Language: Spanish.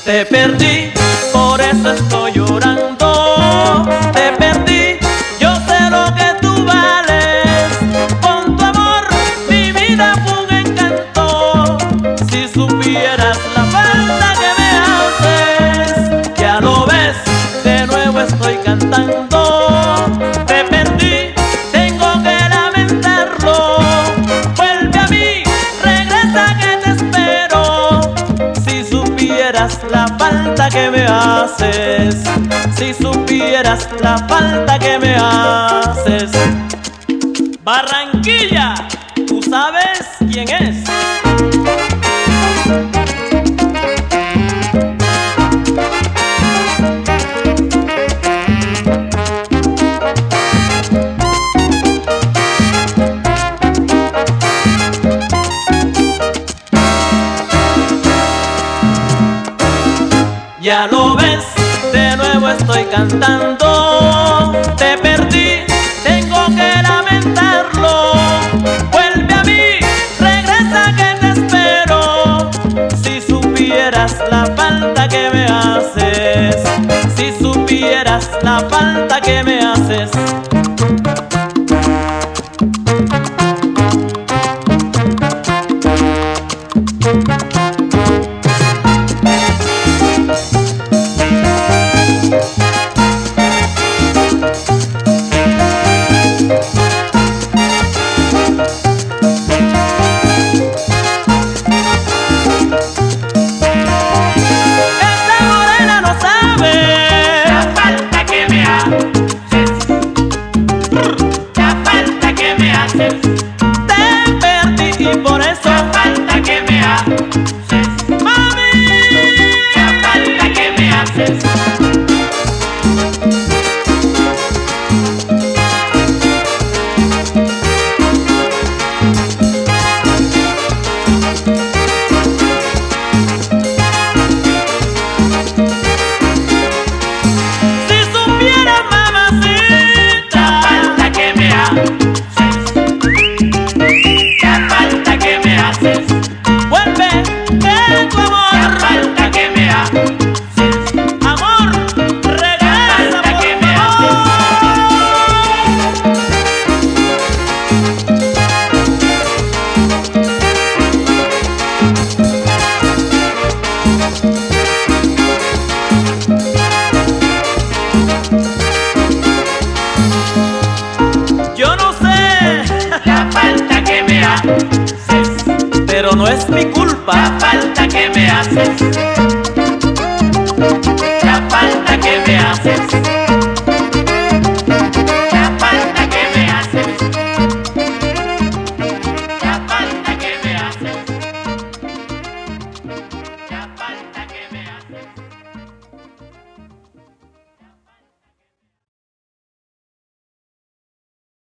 Te perdí, por eso estoy llorando. Te perdí, yo sé lo que tú vales. Con tu amor mi vida fue un encanto. Si supieras la falta que me haces. Ya lo ves, de nuevo estoy cantando. Te perdí, tengo que lamentarlo. Vuelve a mí, regresa que te espero. Si supieras la falta que me haces, si supieras la falta que me haces. Barranquilla, ¿tú sabes quién es? Ya lo ves, de nuevo estoy cantando. Te perdí, tengo que lamentarlo. Vuelve a mí, regresa que te espero. Si supieras la falta que me haces, si supieras la falta que me haces. Pero no es mi culpa la falta que me haces.